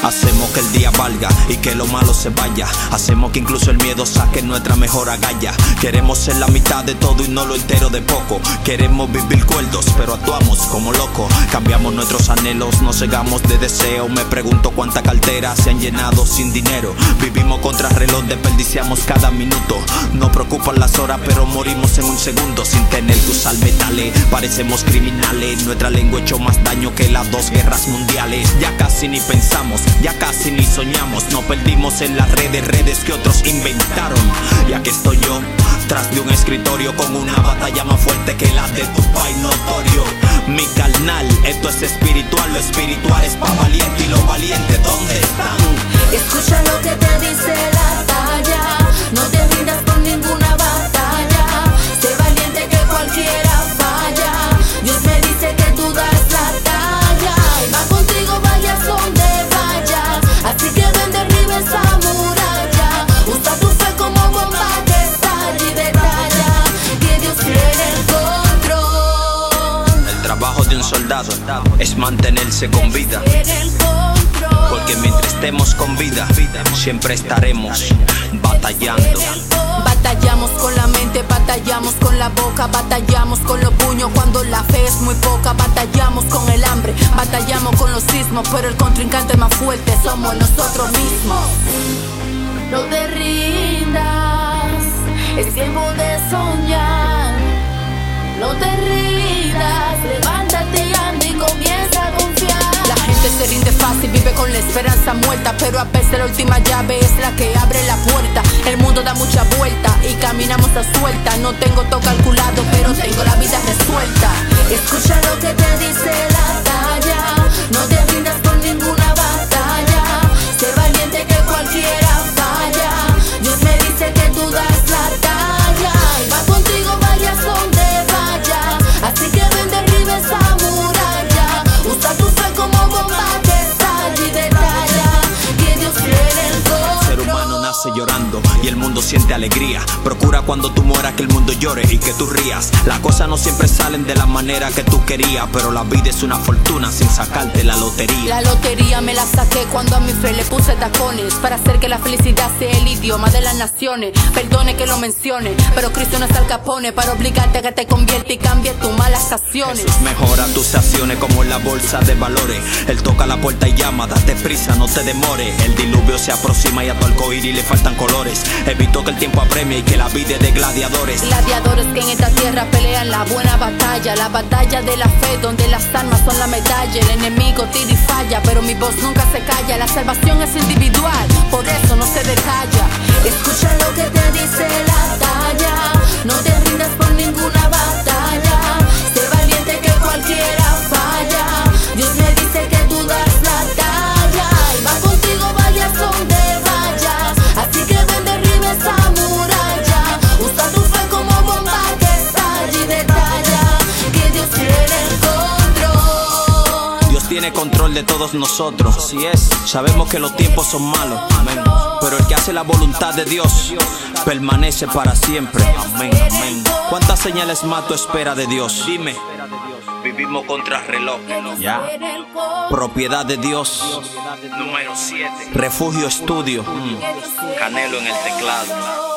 Hacemos que el día valga y que lo malo se vaya. Hacemos que incluso el miedo saque nuestra mejor agalla. Queremos ser la mitad de todo y no lo entero de poco. Queremos vivir cuerdos, pero actuamos como locos. Cambiamos nuestros anhelos, nos cegamos de deseo. Me pregunto cuántas carteras se han llenado sin dinero. Vivimos contra reloj, desperdiciamos cada minuto. No preocupan las horas, pero morimos en un segundo. Sin tener que usar metales, parecemos criminales. Nuestra lengua ha hecho más daño que las 2 guerras mundiales. Ya casi ni pensamos, ya casi ni soñamos. Nos perdimos en las redes que otros inventaron. Y aquí estoy yo, tras de un escritorio, con una batalla más fuerte que la de Tupac Notorio. Mi carnal, esto es espiritual, lo espiritual es pa' valiente. Y los valientes, ¿dónde están? Escucha lo que te dice la talla. No te rindas con ninguna batalla. Sé valiente que cualquiera falla. Dios me dice que tú das la talla. Y va contigo, vayas donde vayas. Así que ven, derriba esa muralla. Usa tu fe como bomba que estalle y detalla que Dios tiene el control. El trabajo de un soldado es mantenerse con vida. Porque mientras estemos con vida, siempre estaremos batallando. Batallamos con la mente, batallamos con la boca, batallamos con los puños cuando la fe es muy poca. Batallamos con el hambre, batallamos con los sismos, pero el contrincante más fuerte somos nosotros mismos. No te rindas, es tiempo de soñar. No te rindas, levántate y anda y comienza a confiar. La gente se rinde fácil, vive con la esperanza muerta, pero a veces la última llave es la que abre la puerta. El mundo da mucha vuelta y caminamos a suelta. No tengo todo calculado, pero tengo la vida resuelta. Escucha lo que te dice la talla. No te rindas con ninguna batalla. Sé valiente que cualquiera falla. Dios me dice que tú das la talla. Y va contigo, vayas donde vayas. Así que ven, derriba esa muralla. Usa tu fe como bomba que estalle y detalla que Dios tiene el control. El ser humano nace llorando y el mundo siente alegría. Procura cuando tú mueras que el mundo llore y que tú rías. Las cosas no siempre salen de la manera que tú querías, pero la vida es una fortuna sin sacarte la lotería. La lotería me la saqué cuando a mi fe le puse tacones, para hacer que la felicidad sea el idioma de las naciones. Perdone que lo mencione, pero Cristo no es Al Capone para obligarte a que te convierta y cambie tus malas acciones. Jesús mejora tus acciones como en la bolsa de valores. Él toca la puerta y llama, date prisa, no te demores. El diluvio se aproxima y a tu arcoíris le faltan colores. Evito que el tiempo apremie y que la vida es de gladiadores. Gladiadores que en esta tierra pelean la buena batalla, la batalla de la fe donde las armas son la medalla. El enemigo tira y falla, pero mi voz nunca se calla. La salvación es individual, por eso no se decalla. Escucha lo que te dice la talla. No te rindas por ninguna batalla. Sé valiente que cualquiera falla. Dios me dice que tú das la talla. Y va contigo, vayas donde vayas. Así que ven, derriba esa muralla. Usa tu fe como bomba que estalle y detalla que Dios tiene el control. Dios tiene control de todos nosotros. Así es, sabemos que los tiempos son malos, amén. Pero el que hace la voluntad de Dios permanece para siempre, amén, amén. ¿Cuántas señales más tú esperas de Dios? Dime. Vivimos contra reloj, ya. Propiedad de Dios. Número 7. Refugio Estudio. Canelo en el teclado.